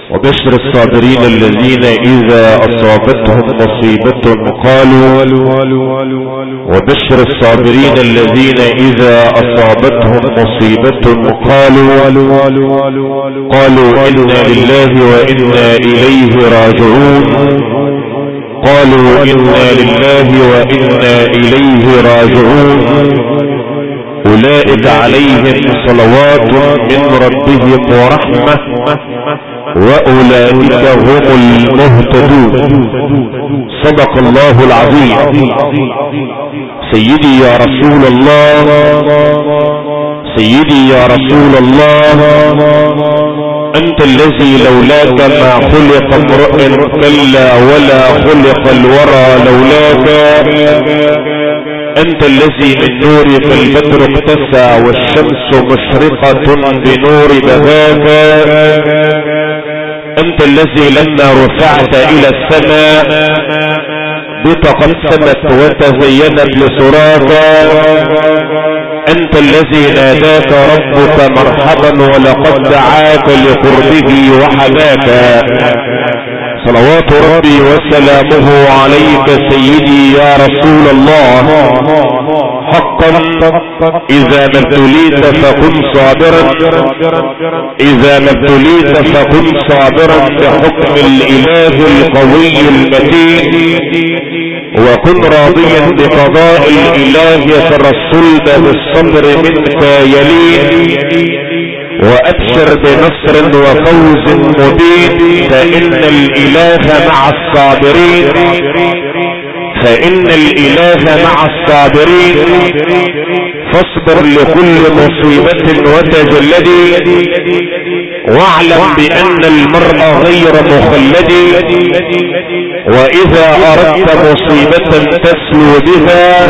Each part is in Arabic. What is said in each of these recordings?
وبشر الصابرين الذين إذا أصابتهم مصيبة قالوا وبشر الصابرين الذين إذا أصابتهم مصيبة قالوا إنا لله وإنا إليه راجعون. قالوا إنا لله وإنا إليه راجعون. أولئك عليهم صلوات من ربهم ورحمة وأولئك هم المهتدون. صدق الله العظيم. سيدي يا رسول الله، سيدي يا رسول الله، أنت الذي لولاك ما خلق امرئ كلا ولا خلق الورى لولاك. أنت الذي من نورك البدر اقتسى والشمس مشرقة بنور بهاك. أنت الذي لما رفعت إلى السماء بك قد سمت وتزينت لسراك. أنت الذي ناداك ربك مرحبا ولقد دعاك لقربه وحداك. صلوات ربي وسلامه عليك سيدي يا رسول الله. حقا إذا ما ابتليت فكن صابرا، إذا ما ابتليت فكن صابرا بحكم الإله القوي المتين، وكن راضيا بقضاء الإله ترى الصلب بالصبر منك يلين. وأبشر بنصر وفوز مبين، فإن الإله مع الصابرين، فإن الإله مع الصابرين. فاصبر لكل مصيبة وتجلدي، واعلم بأن المرء غير مخلد. وإذا أردت مصيبة تسلو بها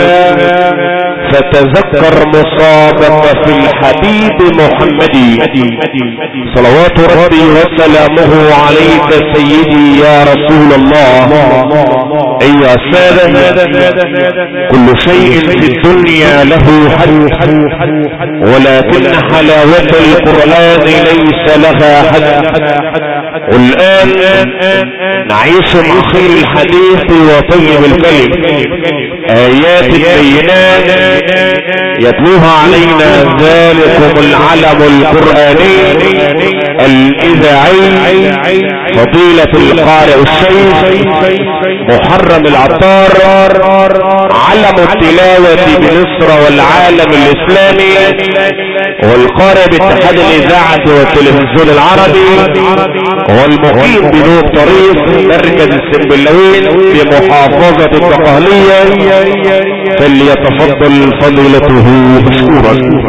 فتذكر مصابك في الحبيب محمد. صلوات ربي وسلامه عليك سيدي يا رسول الله. أيها السادة، كل شيء في الدنيا له حد، ولكن حلاوة القرآن ليس لها حد. والآن نعيش مع خير الحديث وطيب الكلم، آيات البينات يتلوها علينا ذلكم العلم القرآني الإذاعي فضيلة القارئ الشيخ محرم العطار، علم التلاوة بمصر والعالم الإسلامي، والقارئ باتحاد الإذاعة والتلفزيون العربي، والمقيم بنور طريق مركز السنبلاوين بمحافظة الدقهلية. فليتفضل فضيلته مشكورا.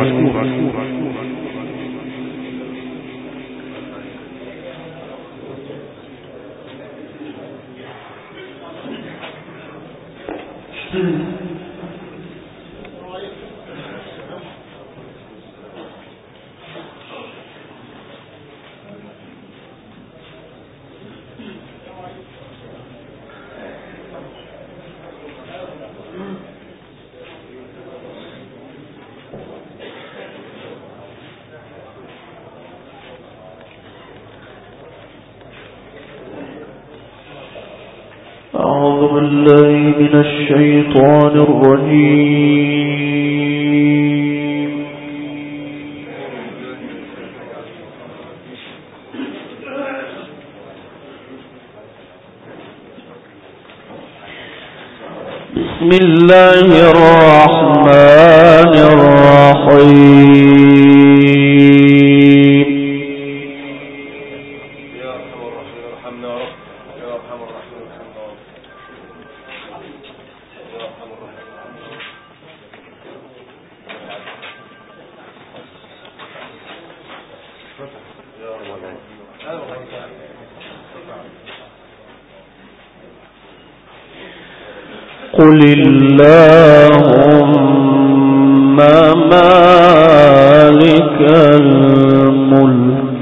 أعوذ بالله من الشيطان الرجيم. بسم الله الرحمن الرحيم. قل اللهم مالك الملك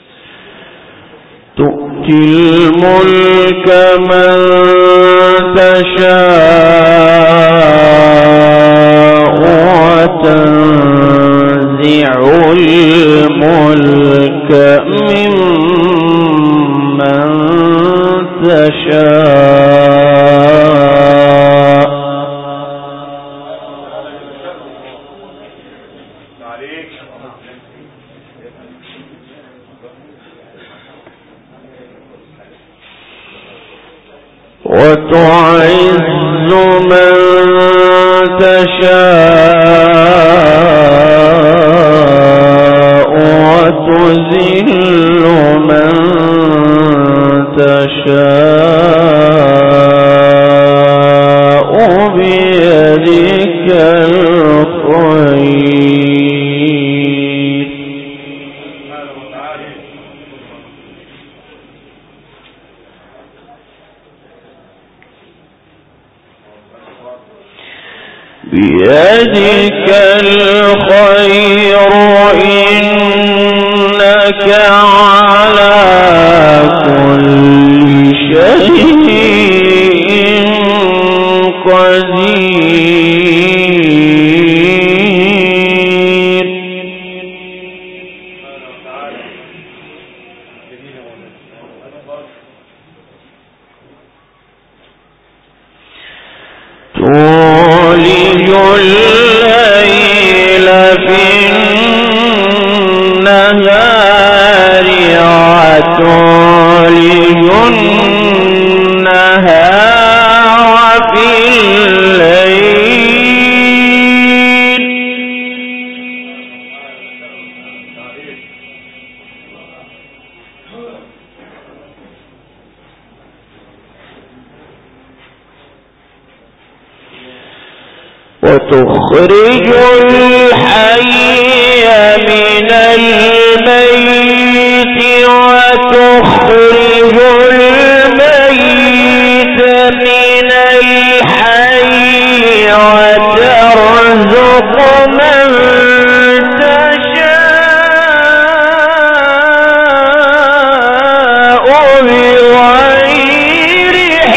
تؤتي الملك من تشاء وتعز من تشاء وتذل من تشاء بيدك الخير بيدك الخير إنك على كل شيء قدير تولج الليل في النهار وتولج النهار في الليل وتخرج الحي من الميت وتخرج الميت من الحي وترزق من تشاء بغير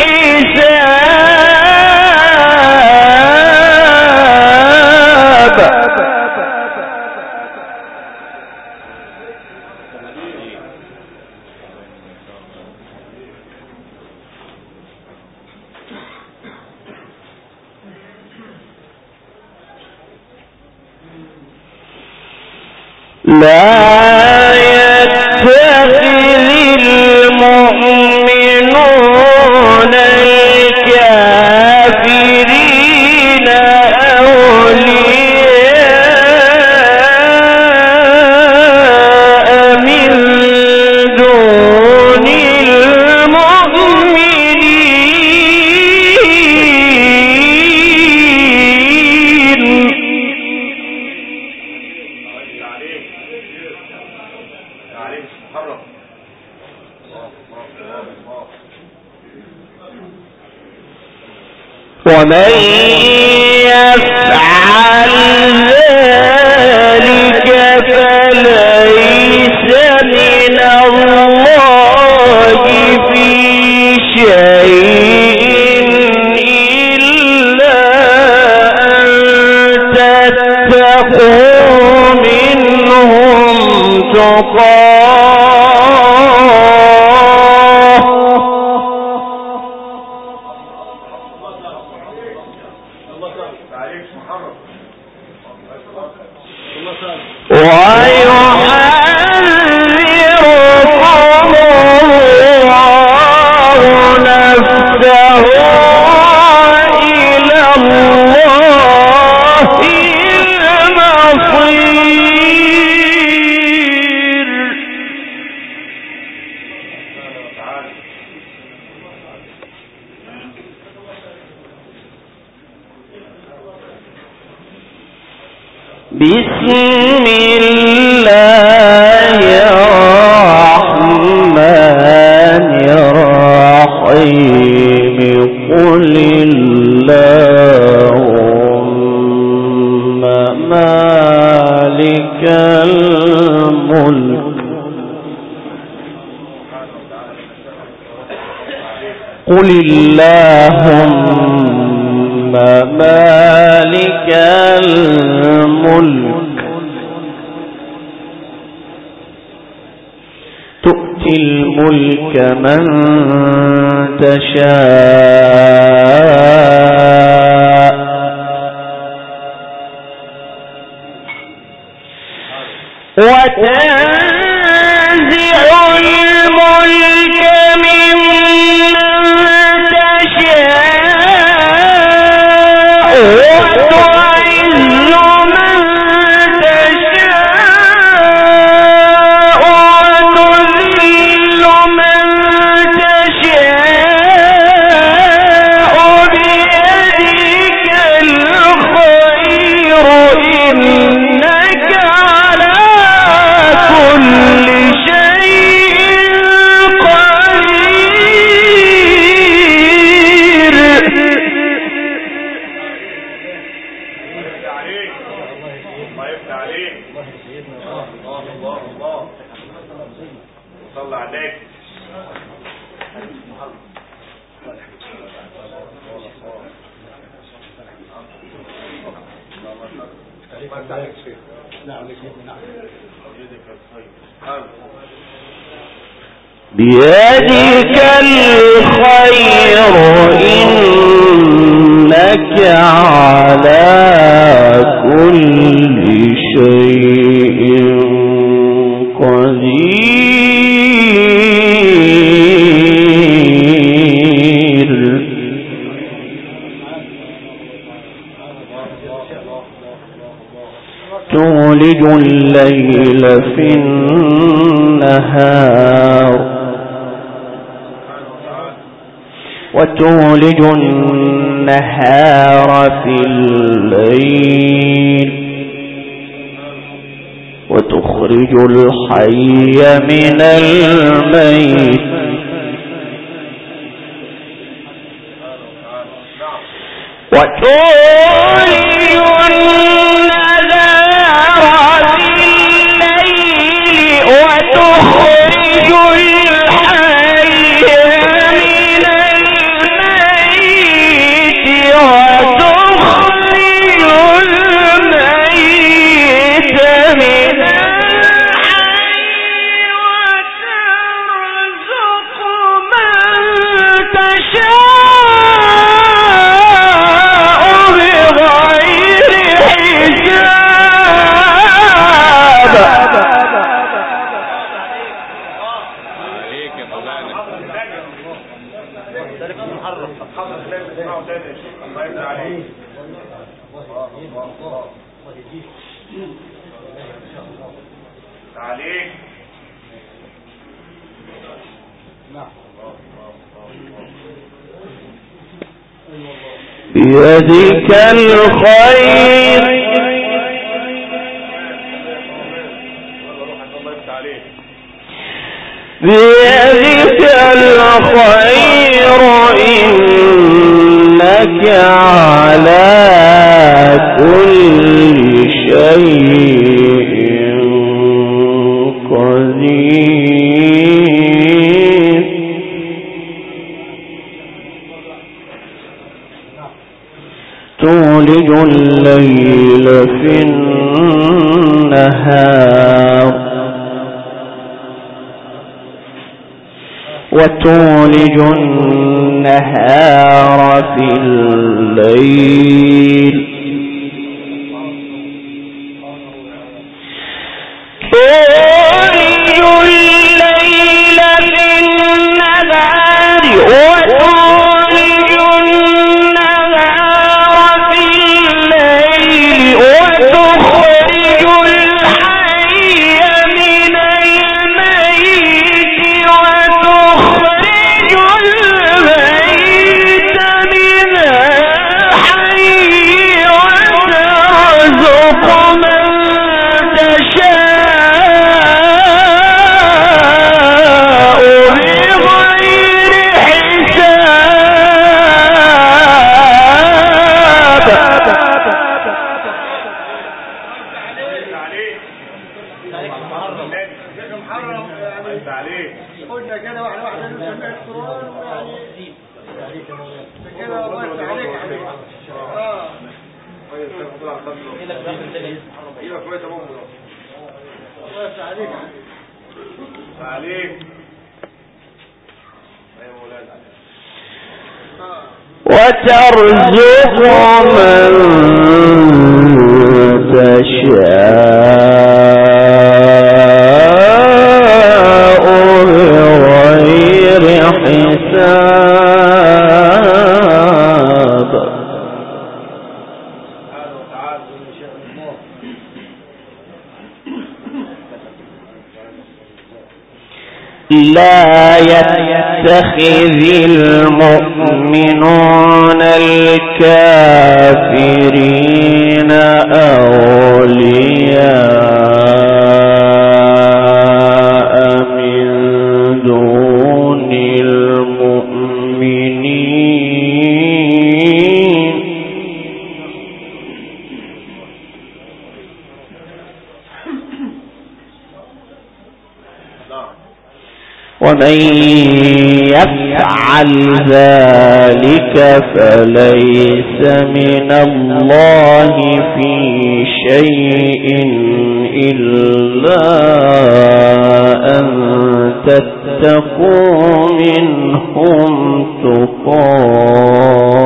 حساب لا يتخذ المؤمنون الكافرين أولياء من دون المؤمنين ومن يفعل ذلك فليس من الله في شيء إلا أن تتقوا منهم تقاه ويحذركم الله نفسه إلى الله المصير بسم الله الرحمن الرحيم قل اللهم مالك الملك قل اللهم مالك الملك تؤتي الملك من تشاء وتنزع الملك ممن تشاء وتعز من تشاء وتذل من تشاء بيدك الخير إنك على كل شيء قدير. الله يفتح عليك. الله صلى عليك. بيدك الخير إنك على كل شيء قدير. تولج الليل في النهار وتولج النهار في الليل وتخرج الحي من الميت وتولج النهار في الليل وتخرج الحي من الميت وتخرج الميت من الحي وترزق من تشاء بغير حساب. بيدك الخير بيدك الخير إنك على كل شيء قدير. تولج الليل في النهار وتولج النهار في الليل تولج الليل في النهار وتولج النهار في الليل وتخرج الحي من الميت وتخرج الميت من الحي وترزق من تشاء بغير حساب. قلنا كده واحدة واحدة نسمع القرآن كده الله يفتح عليك يا حبيبي. ايوه كويس يا ماما الله يفتح عليك عليك. ايوه مولانا وترزق من تشاء بغير حساب. لا يتخذ المؤمنون الكافرين أولياء من دون المؤمنين ومن يفعل ذلك فليس من الله في شيء إلا أن تتقوا منهم تقاه.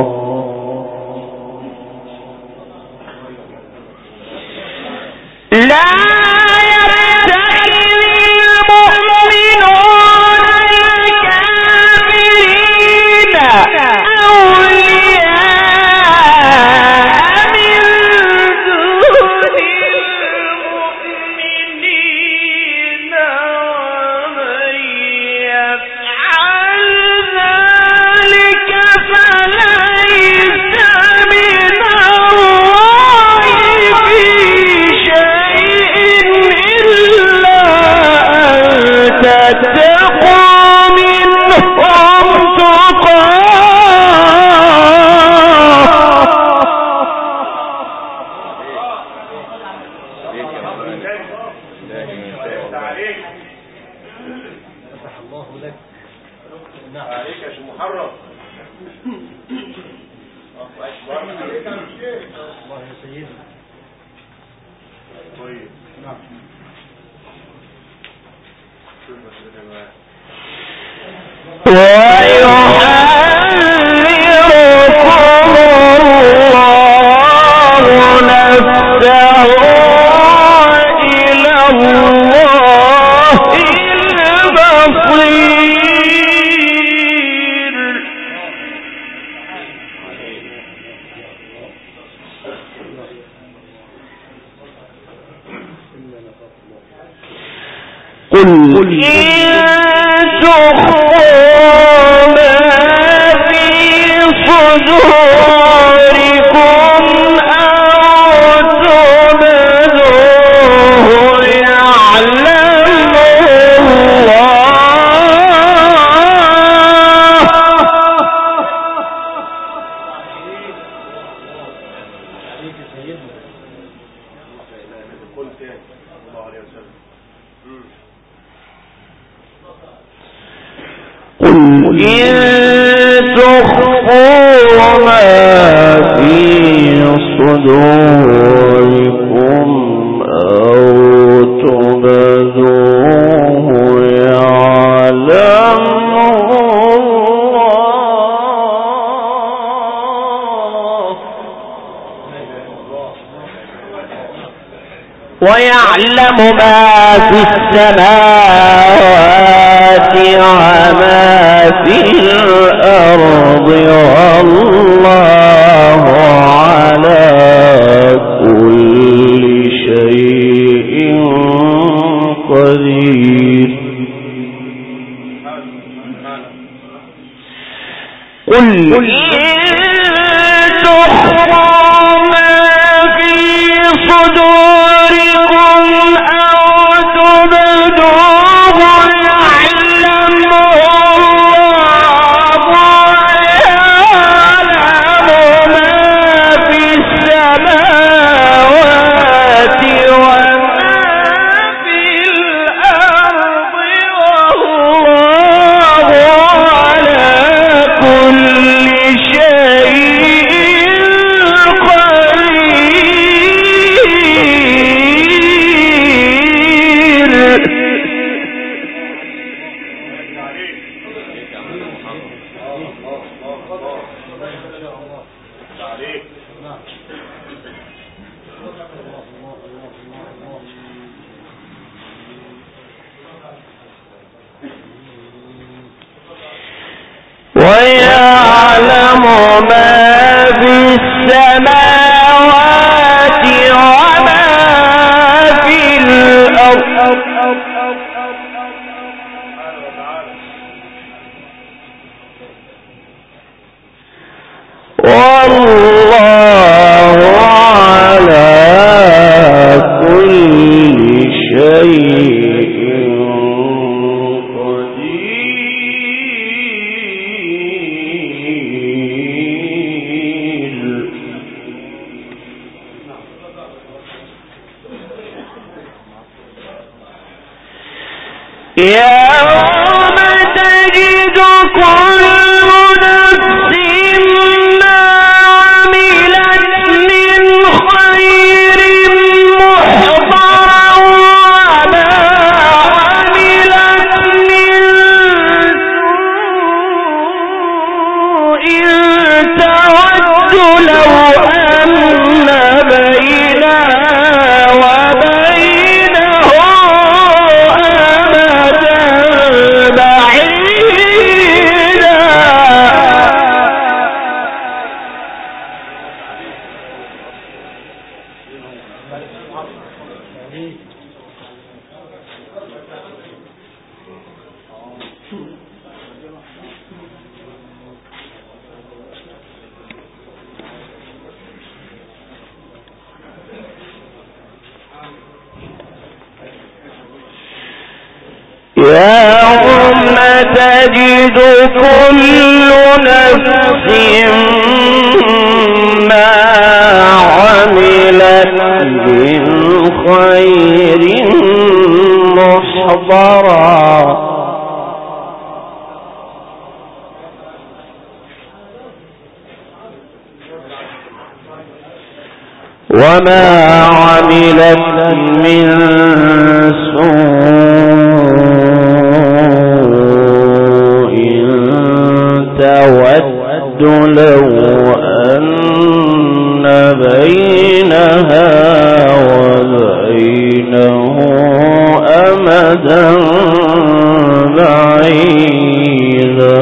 قل إن تخفوا ما في صدوركم أو تبدوه يعلمه قل إن تخفوا ما في صدوركم أو تبدوه يعلمه الله ويعلم ما في السماوات وما في الأرض والله على كل شيء قدير. قل إن تخفوا ما في صدوركم أو تبدوه يعلمه الله ويعلم ما في السماوات وما في الأرض والله على كل شيء قدير. ويعلم ما في السماوات وما في الأرض والله على كل شيء يوم تجد كل نفس ما عملت من خير محضرا وما عملت من سوء تود لو أن بينها وبينه يوم تجد كل نفس ما عملت من خير محضرا وما عملت من سوء تود لو أن بينها وبينه أمدا بعيدا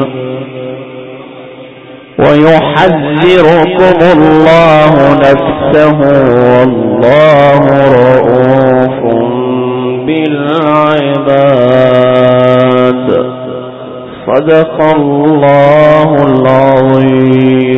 ويحذركم الله نفسه والله رؤوف بالعباد صدق الله العظيم.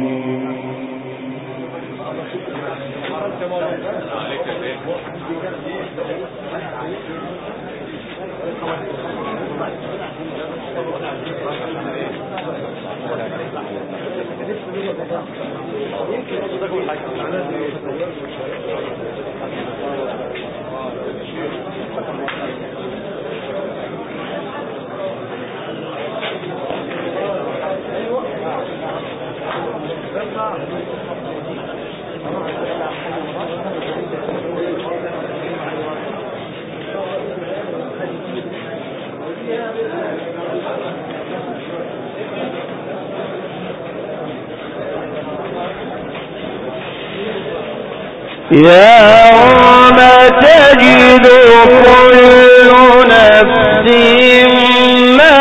يوم تجد كل نفس ما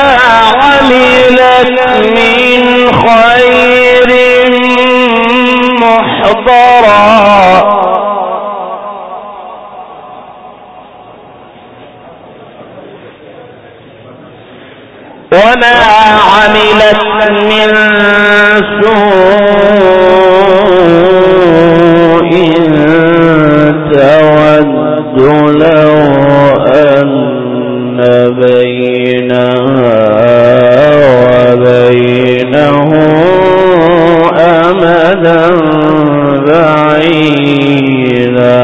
عملت من خير محضرا وما عملت من سوء تود لو أن بينها وبينه أمدا بعيدا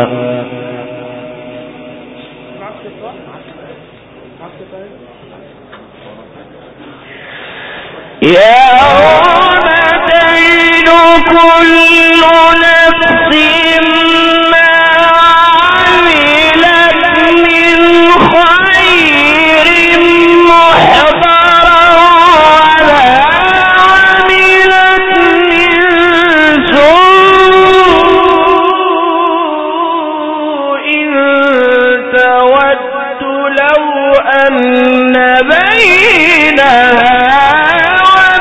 يوم تجد كل نفس ما عملت من خير محضرا وما عملت من سوء تود لو أن بينها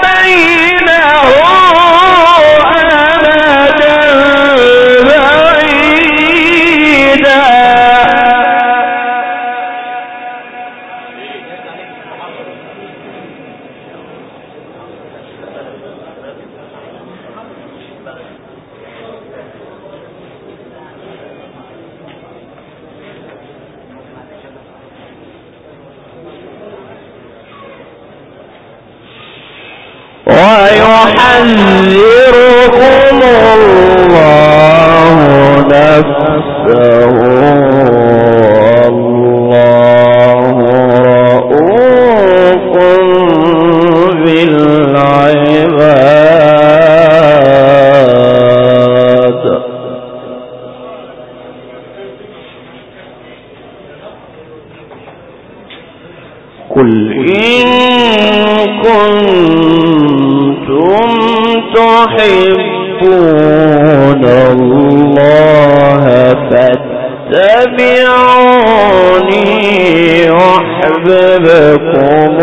ويحذركم الله نفسه والله رؤوف بالعباد. قل إن كنتم تحبون الله فاتبعوني يحببكم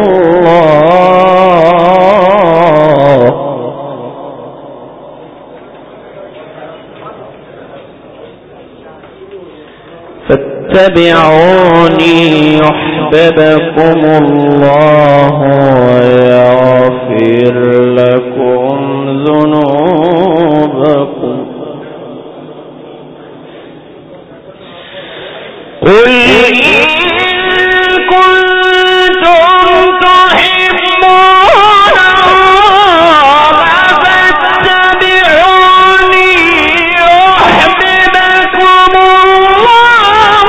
الله فاتبعوني يحببكم الله ويغفر لكم ذنوبكم. قل إن كنتم تحبون الله فاتبعوني يحببكم الله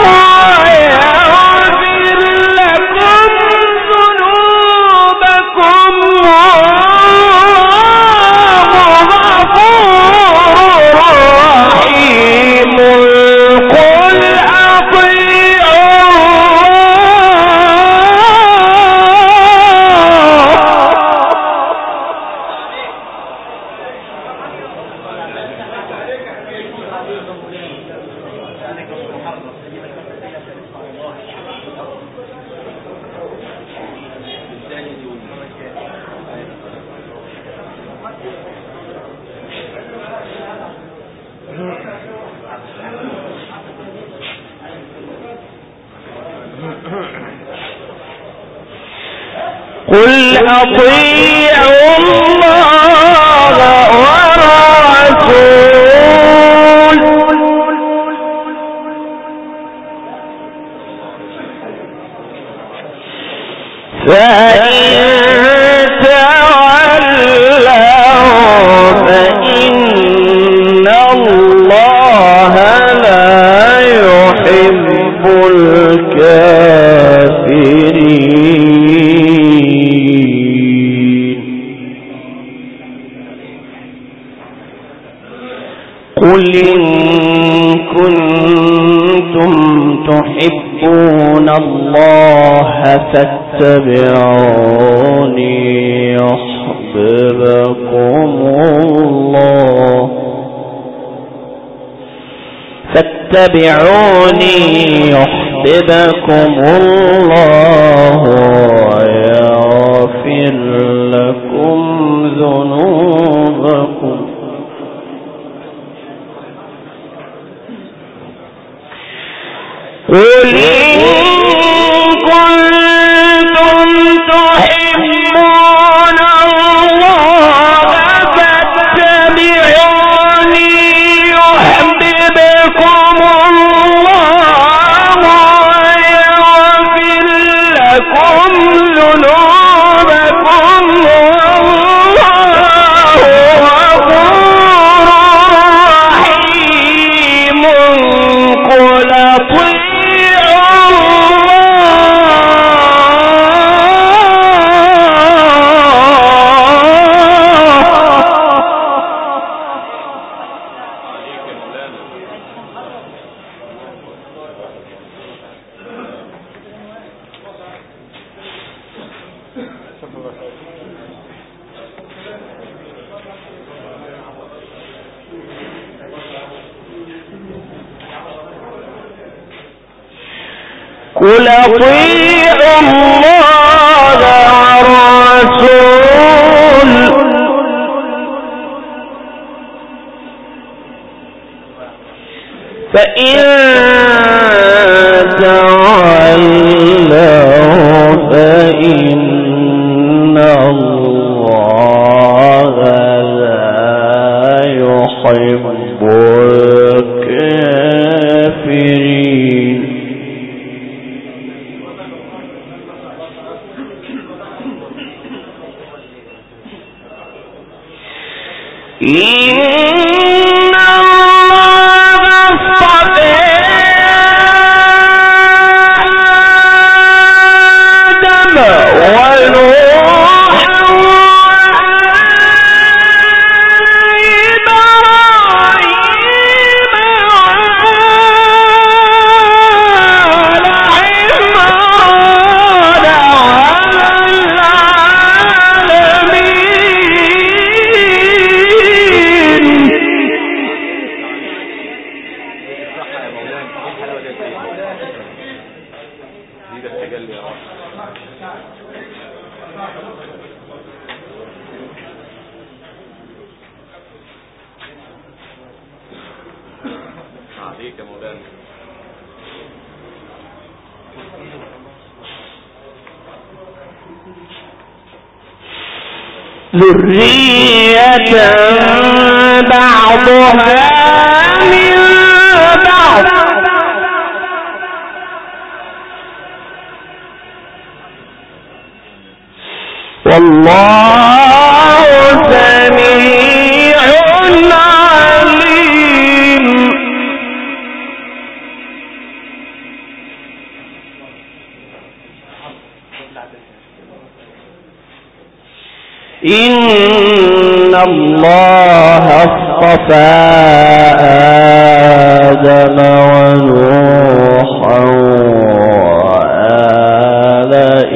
ويغفر لكم ذنوبكم والله غفور رحيم. قل أطيعوا الله والرسول فإن تولوا فإن الله لا يحب الكافرين. قل إن كنتم تحبون الله فاتبعوني يحببكم الله فاتبعوني يحببكم الله ويغفر لكم ذنوبكم. قل إن كنتم تحبون الله فاتبعوني يحببكم الله ويغفر لكم ذنوبكم والله غفور رحيم. قل قل أطيعوا الله والرسول فإن تولوا فإن الله لا يحب الكافرين. ذرية بعضها من بعض والله سميع عليم. إن الله اصطفى آدم ونوحا وآل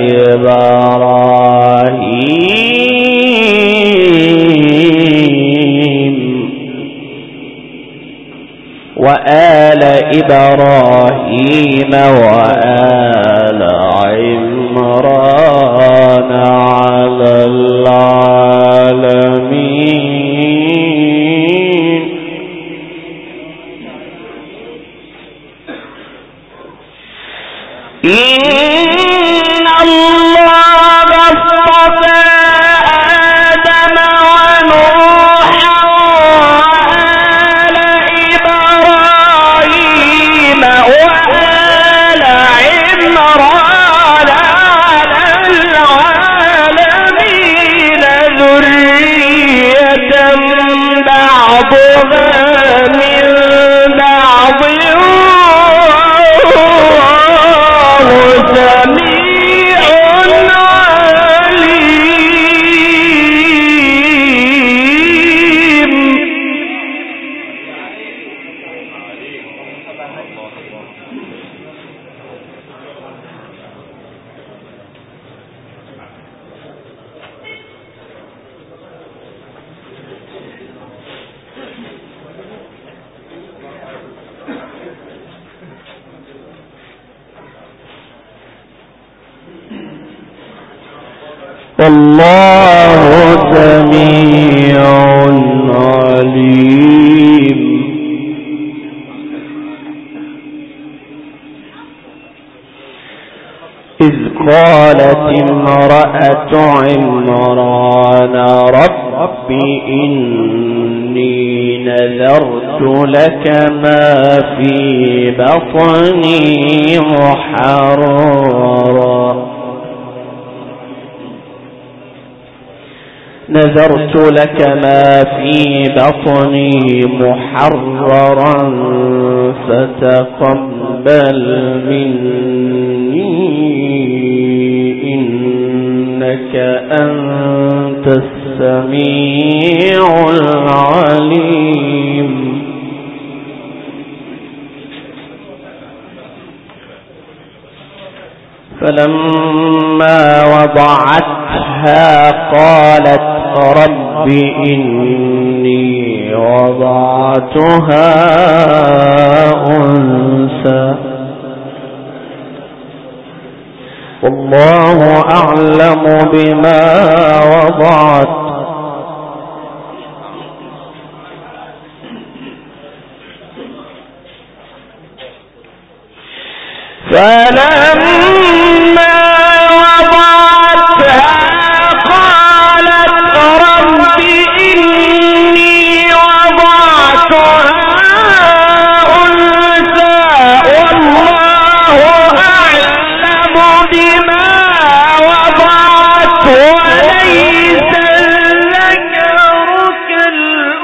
إبراهيم وآل عمران على العالمين. إن الله اصطفى آدم ونوحا وآل إبراهيم وآل عمران على العالمين ذرية بعضها من بعض سميع عليم. والله سميع عليم. إذ قالت امرأة عمران رب إني نذرت لك ما في بطني محررا نذرت لك ما في بطني محررا فتقبل مني إنك أنت السميع العليم. فلما وضعتها قالت رب إني وضعتها أنثى والله أعلم بما وضعت فلما وضعتها قالت رب إني وضعتها أنثى والله أعلم بما وضعت وليس الذكر كالأنثى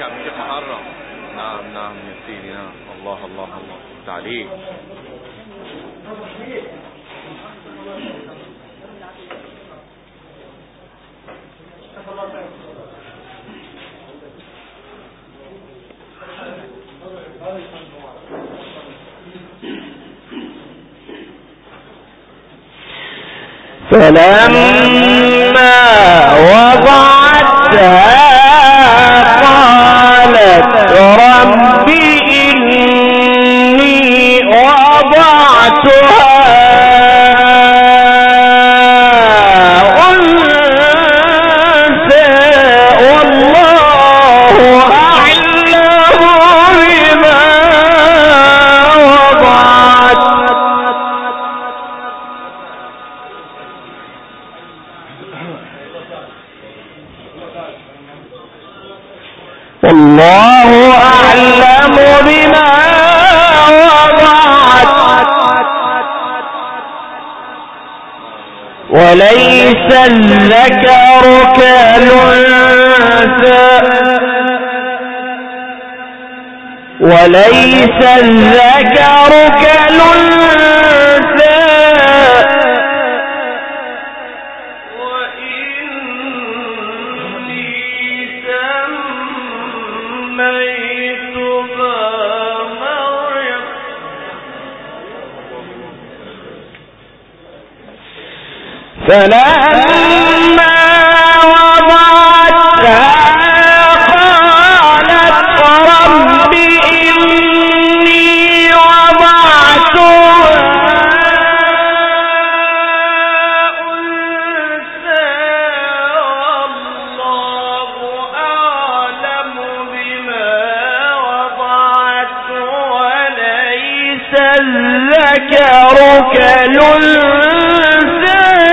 عم الشيخ محرم. نعم يا سيدي، نعم. الله الله الله تعليق. فلما وضعتها قالت رب إني وضعتها أنثى والله أعلم بما وضعت والله أعلم بما وضعت وليس الذكر كالأنثى وليس الذكر كالأنثى فلما وضعتها قالت رب إني وضعتها أنثى والله أعلم بما وضعت وليس الذكر كالأنثى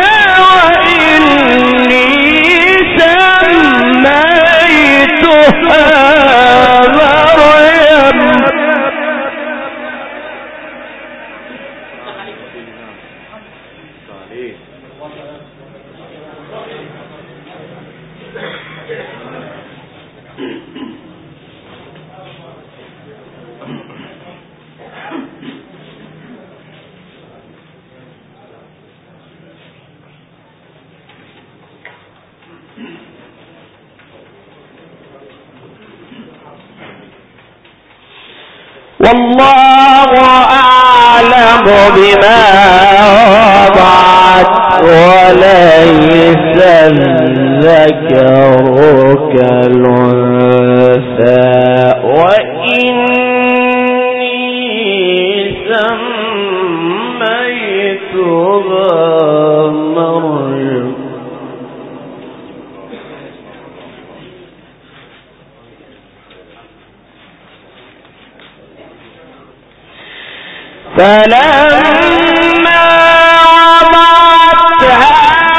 والله أعلم بما وضعت وليس الذكر كالأنثى وإني سميتها مريم فلما وضعتها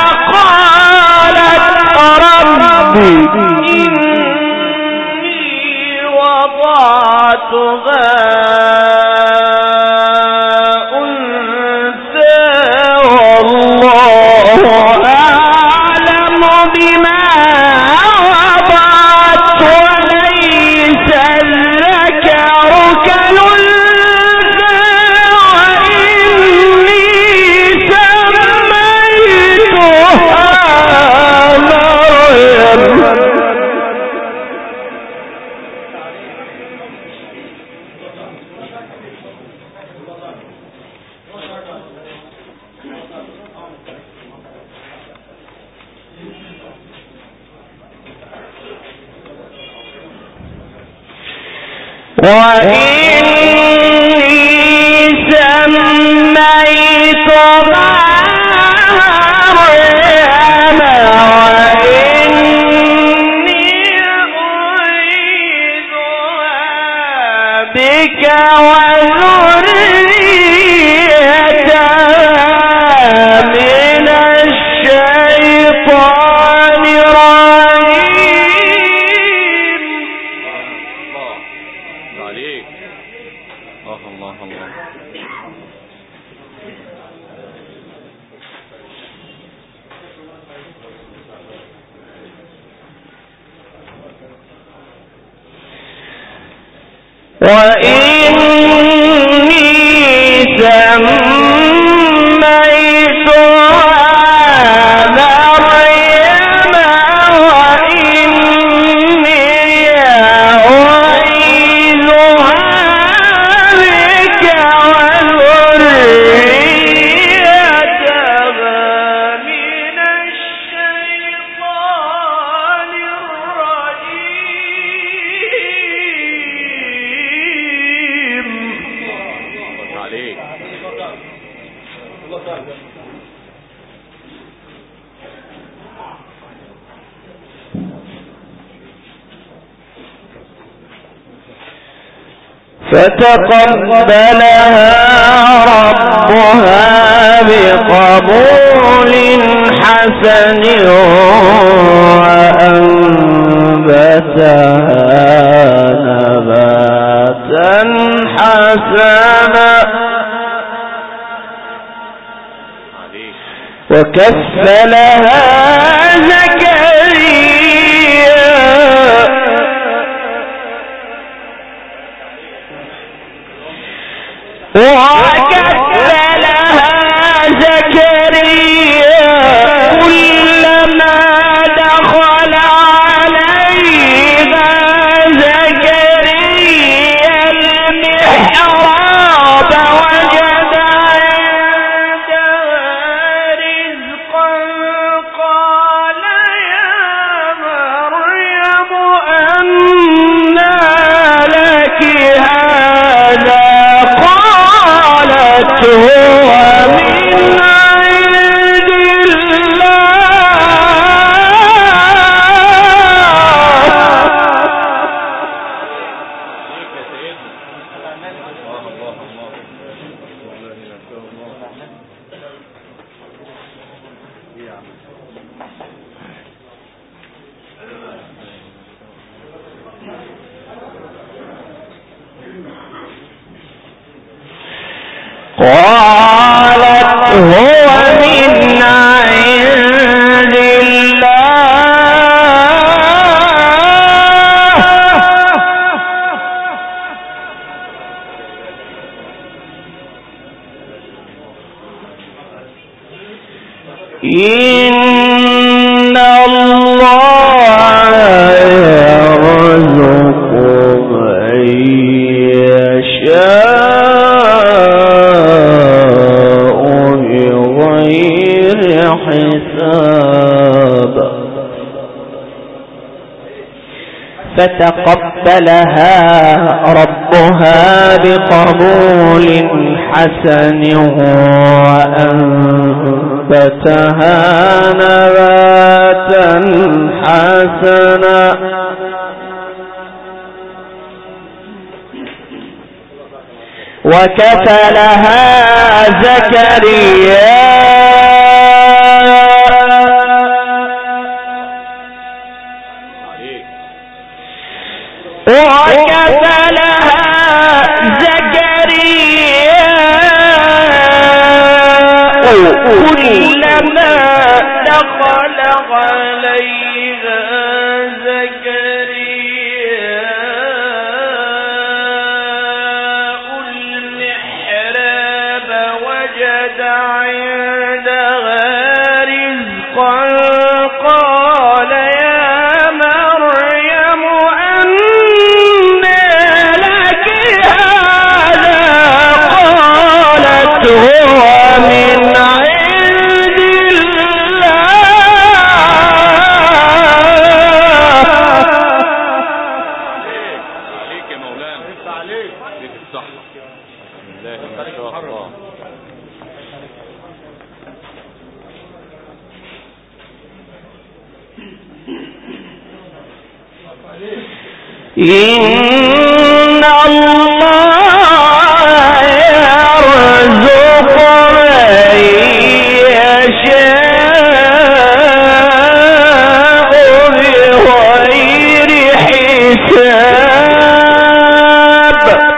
قالت رب إني وضعتها أنثى والله أعلم بما وضعت وليس الذكر كالأنثى وإني سميتها مريم وإني أعيذها بك وذريتها من الشيطان الرجيم. الله الله. وإني سميتها مريم وإني أعيذها بك وذريتها من الشيطان الرجيم. عليك. فتقبلها ربها بقبول حسن وأنبتها نباتا حسنا وكفلها زكريا كلما دخل عليها زكريا المحراب وجد عندها رزقا قال يا مريم أنى لك هذا هو من عند قالت هو من عند الله إن الله يرزق من يشاء بغير حساب. فتقبلها ربها بقبول حسن وأنبتها نباتا حسنا وكفلها زكريا كلما دخل عليها زكريا المحراب وجد عندها رزقا قال يا مريم أنى لك هذا قالت هو من عند عليك يا مولانا. عليك الصحة. بسم الله ما شاء الله. إن الله يرزق من يشاء بغير حساب.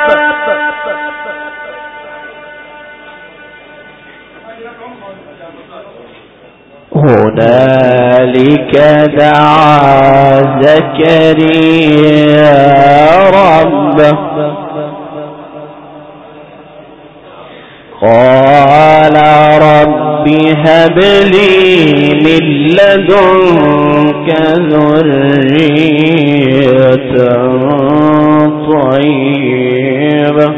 هنالك دعا زكريا ربه قال رب هب لي من لدنك ذرية طيبة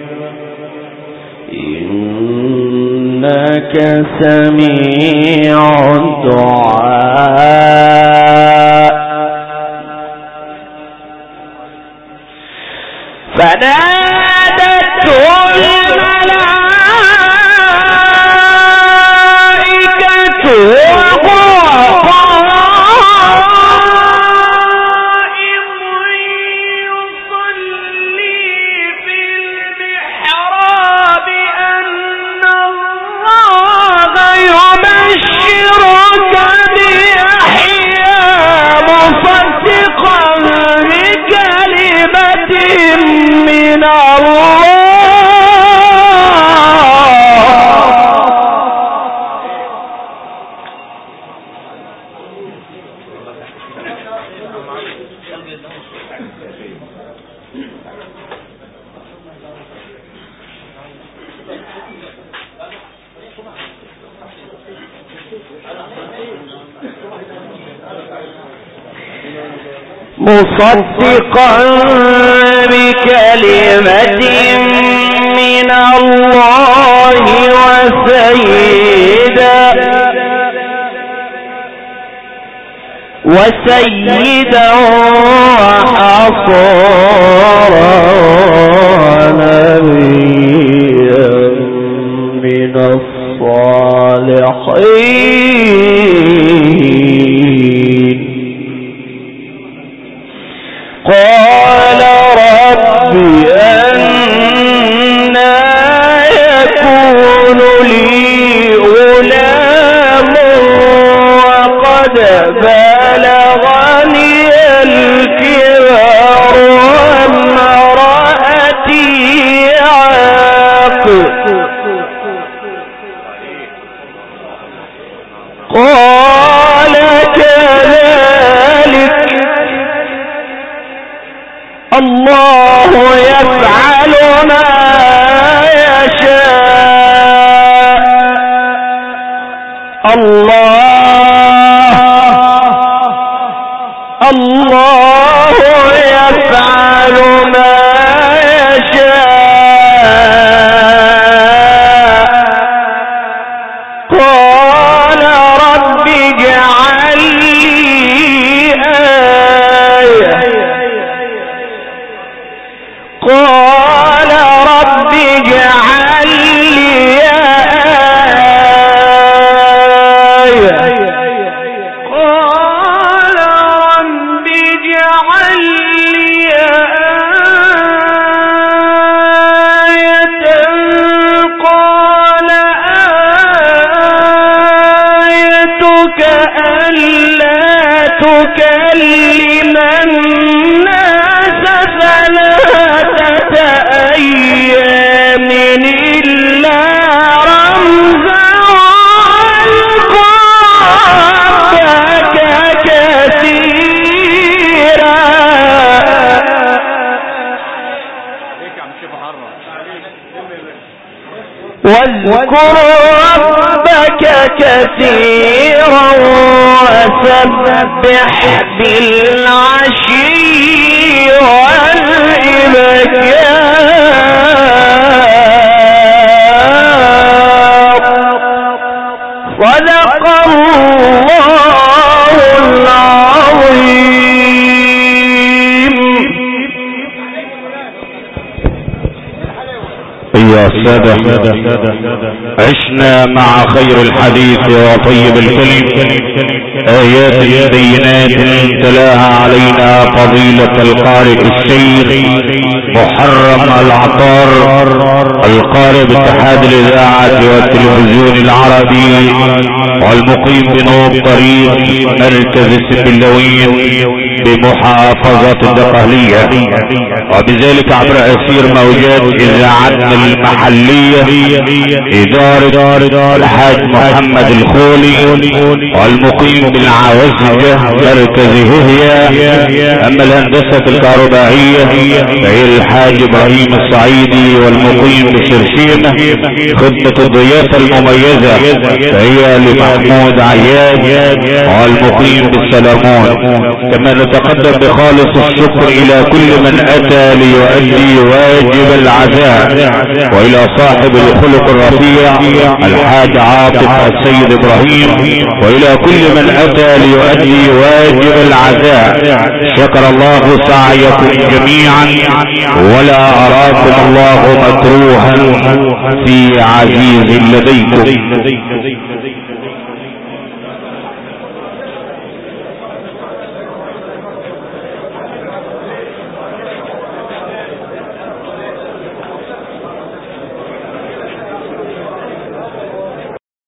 إنك سميع الدعاء. فنادته الملائكة وهو قائم يصلي في المحراب أن الله يبشرك بيحيى مصدقا بكلمة من الله مصدقا بكلمة من الله وسيدا وحصورا نبيا من الصالحين. قال رب أنى يكون لي غلام وقد بلغني الكبر وامرأتي عاقر. قال كذلك الله يفعل ما يشاء. الله يفعل ما يشاء. قال رب اجعل لي آية. قال رب اجعل لي آية. قال رب اجعل لي آية. قال آيتك ألا تكلم الناس ثلاثة أيام إلا رمزا واذكر ربك كثيرا. واذكر ربك كثيرا وسبح بالعشي والإبكار. صدق الله العظيم. يا سادة عشنا مع خير الحديث وطيب الكلم آيات بينات تلاها علينا فضيلة القارئ الشيخ محرم العطار القارئ باتحاد الإذاعة والتلفزيون العربي والمقيم بنوب طريق مركز السبلوين بمحافظة الدقهلية، وبذلك عبر أسير موجات إذاعتنا المحلية إدارة الحاج محمد الخولي والمقيم بالعوزجة مركزه هي. اما الهندسة الكهربائية فهي الحاج ابراهيم الصعيدي والمقيم بشرشيمة. خدمة الضيافة المميزة فهي لمحمود عياد والمقيم بالسلامون. كما نتقدم بخالص الشكر الى كل من اتى ليؤدي واجب العزاء، والى صاحب الخلق الرفيع الحاج عاطف السيد ابراهيم، والى كل من اتى ليؤدي واجب العزاء. شكر الله سعيكم جميعا، ولا اراكم الله مكروها في عزيز لديكم.